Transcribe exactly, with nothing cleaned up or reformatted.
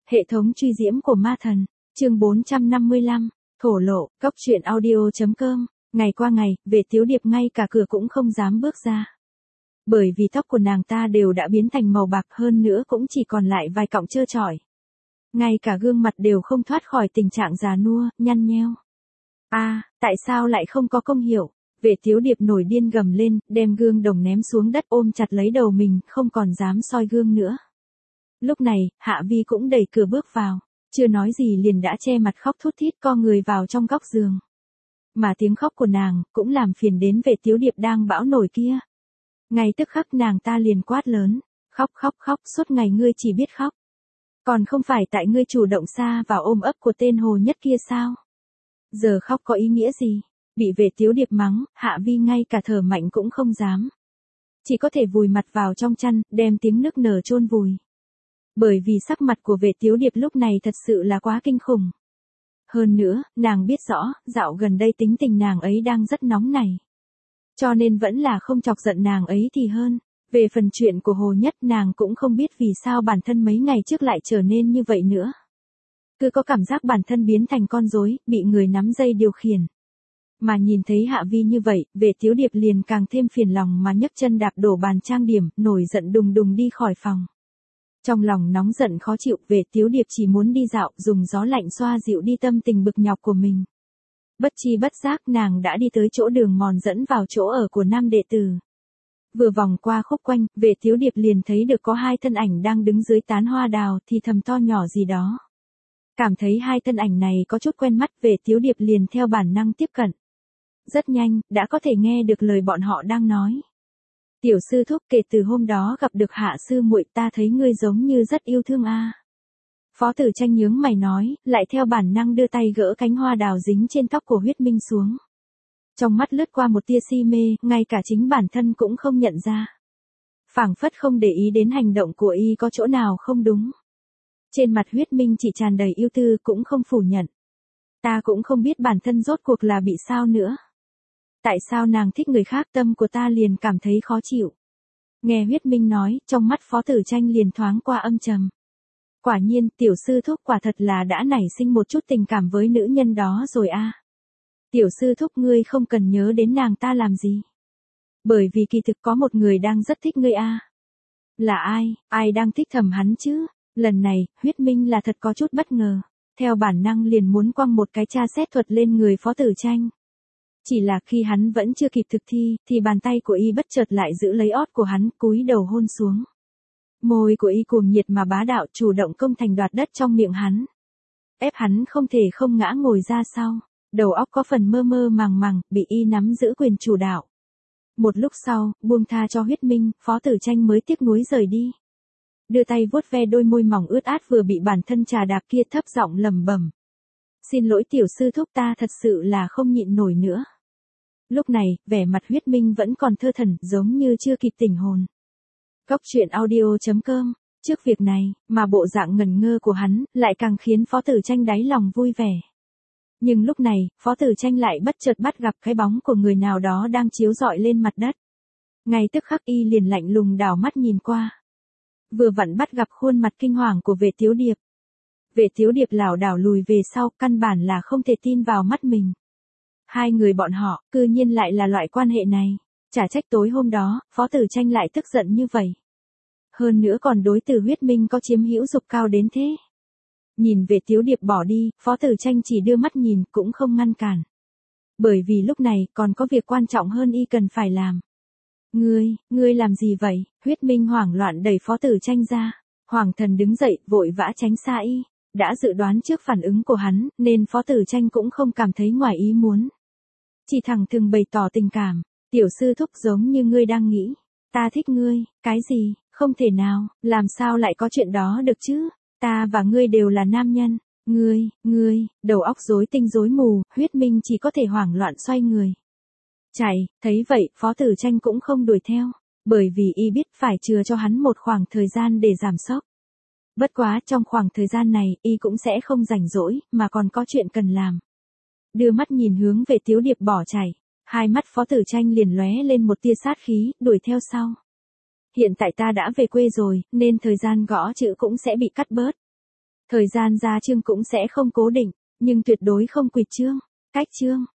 Hệ thống truy diễm của ma thần, chương bốn trăm năm mươi lăm, thổ lộ, cốc truyện audio.com, ngày qua ngày, Vệ Tiếu Điệp ngay cả cửa cũng không dám bước ra. Bởi vì tóc của nàng ta đều đã biến thành màu bạc, hơn nữa cũng chỉ còn lại vài cọng trơ trọi. Ngay cả gương mặt đều không thoát khỏi tình trạng già nua, nhăn nheo. A, à, tại sao lại không có công hiệu? Vệ Tiếu Điệp nổi điên gầm lên, đem gương đồng ném xuống đất, ôm chặt lấy đầu mình, không còn dám soi gương nữa. Lúc này, Hạ Vi cũng đẩy cửa bước vào, chưa nói gì liền đã che mặt khóc thút thít co người vào trong góc giường. Mà tiếng khóc của nàng cũng làm phiền đến Vệ Tiếu Điệp đang bão nổi kia. Ngay tức khắc nàng ta liền quát lớn, khóc khóc khóc, suốt ngày ngươi chỉ biết khóc. Còn không phải tại ngươi chủ động xa vào ôm ấp của tên Hồ Nhất kia sao? Giờ khóc có ý nghĩa gì? Bị Vệ Tiếu Điệp mắng, Hạ Vi ngay cả thở mạnh cũng không dám. Chỉ có thể vùi mặt vào trong chăn, đem tiếng nức nở chôn vùi. Bởi vì sắc mặt của Vệ Tiếu Điệp lúc này thật sự là quá kinh khủng. Hơn nữa, nàng biết rõ, dạo gần đây tính tình nàng ấy đang rất nóng nảy. Cho nên vẫn là không chọc giận nàng ấy thì hơn. Về phần chuyện của Hồ Nhất, nàng cũng không biết vì sao bản thân mấy ngày trước lại trở nên như vậy nữa. Cứ có cảm giác bản thân biến thành con rối, bị người nắm dây điều khiển. Mà nhìn thấy Hạ Vi như vậy, Vệ Tiếu Điệp liền càng thêm phiền lòng mà nhấc chân đạp đổ bàn trang điểm, nổi giận đùng đùng đi khỏi phòng. Trong lòng nóng giận khó chịu, Vệ Tiếu Điệp chỉ muốn đi dạo, dùng gió lạnh xoa dịu đi tâm tình bực nhọc của mình. Bất chi bất giác nàng đã đi tới chỗ đường mòn dẫn vào chỗ ở của nam đệ tử. Vừa vòng qua khúc quanh, Vệ Tiếu Điệp liền thấy được có hai thân ảnh đang đứng dưới tán hoa đào thì thầm to nhỏ gì đó. Cảm thấy hai thân ảnh này có chút quen mắt, Vệ Tiếu Điệp liền theo bản năng tiếp cận. Rất nhanh, đã có thể nghe được lời bọn họ đang nói. Tiểu sư thúc, kể từ hôm đó gặp được Hạ sư muội, ta thấy ngươi giống như rất yêu thương a. Phó Tử Tranh nhướng mày nói, lại theo bản năng đưa tay gỡ cánh hoa đào dính trên tóc của Huyết Minh xuống. Trong mắt lướt qua một tia si mê, ngay cả chính bản thân cũng không nhận ra. Phảng phất không để ý đến hành động của y có chỗ nào không đúng. Trên mặt Huyết Minh chỉ tràn đầy yêu tư, cũng không phủ nhận. Ta cũng không biết bản thân rốt cuộc là bị sao nữa. Tại sao nàng thích người khác, tâm của ta liền cảm thấy khó chịu. Nghe Huyết Minh nói, trong mắt Phó Tử Tranh liền thoáng qua âm trầm. Quả nhiên, tiểu sư thúc quả thật là đã nảy sinh một chút tình cảm với nữ nhân đó rồi a. À. Tiểu sư thúc, ngươi không cần nhớ đến nàng ta làm gì. Bởi vì kỳ thực có một người đang rất thích ngươi a. À. Là ai, ai đang thích thầm hắn chứ? Lần này, Huyết Minh là thật có chút bất ngờ. Theo bản năng liền muốn quăng một cái tra xét thuật lên người Phó Tử Tranh. Chỉ là khi hắn vẫn chưa kịp thực thi, thì bàn tay của y bất chợt lại giữ lấy ót của hắn, cúi đầu hôn xuống. Môi của y cuồng nhiệt mà bá đạo, chủ động công thành đoạt đất trong miệng hắn. Ép hắn không thể không ngã ngồi ra sau. Đầu óc có phần mơ mơ màng màng, bị y nắm giữ quyền chủ đạo. Một lúc sau, buông tha cho Huyết Minh, Phó Tử Tranh mới tiếc nuối rời đi. Đưa tay vuốt ve đôi môi mỏng ướt át vừa bị bản thân trà đạp kia, thấp giọng lẩm bẩm. Xin lỗi tiểu sư thúc, ta thật sự là không nhịn nổi nữa. Lúc này, vẻ mặt Huyết Minh vẫn còn thơ thẩn, giống như chưa kịp tỉnh hồn. Cốc truyện audio.com, trước việc này, mà bộ dạng ngần ngơ của hắn, lại càng khiến Phó Tử Tranh đáy lòng vui vẻ. Nhưng lúc này, Phó Tử Tranh lại bất chợt bắt gặp cái bóng của người nào đó đang chiếu rọi lên mặt đất. Ngay tức khắc y liền lạnh lùng đảo mắt nhìn qua. Vừa vặn bắt gặp khuôn mặt kinh hoàng của Vệ Tiếu Điệp. Vệ Tiếu Điệp lảo đảo lùi về sau, căn bản là không thể tin vào mắt mình. Hai người bọn họ, cư nhiên lại là loại quan hệ này. Chả trách tối hôm đó, Phó Tử Tranh lại tức giận như vậy. Hơn nữa còn đối từ Huyết Minh có chiếm hữu dục cao đến thế. Nhìn Vệ Tiếu Điệp bỏ đi, Phó Tử Tranh chỉ đưa mắt nhìn, cũng không ngăn cản. Bởi vì lúc này, còn có việc quan trọng hơn y cần phải làm. Ngươi, ngươi làm gì vậy? Huyết Minh hoảng loạn đẩy Phó Tử Tranh ra. Hoàng thần đứng dậy, vội vã tránh xa y. Đã dự đoán trước phản ứng của hắn, nên Phó Tử Tranh cũng không cảm thấy ngoài ý muốn. Chỉ thẳng thừng bày tỏ tình cảm. Tiểu sư thúc, giống như ngươi đang nghĩ. Ta thích ngươi, cái gì? Không thể nào, làm sao lại có chuyện đó được chứ? Ta và ngươi đều là nam nhân. Ngươi, ngươi, đầu óc rối tinh rối mù, Huyết Minh chỉ có thể hoảng loạn xoay người. Chạy, thấy vậy, Phó Tử Tranh cũng không đuổi theo. Bởi vì y biết phải chừa cho hắn một khoảng thời gian để giảm sốc. Bất quá, trong khoảng thời gian này, y cũng sẽ không rảnh rỗi, mà còn có chuyện cần làm. Đưa mắt nhìn hướng Vệ Tiếu Điệp bỏ chạy. Hai mắt Phó Tử Tranh liền lóe lên một tia sát khí, đuổi theo sau. Hiện tại ta đã về quê rồi, nên thời gian gõ chữ cũng sẽ bị cắt bớt. Thời gian ra chương cũng sẽ không cố định, nhưng tuyệt đối không quỵt chương, cách chương.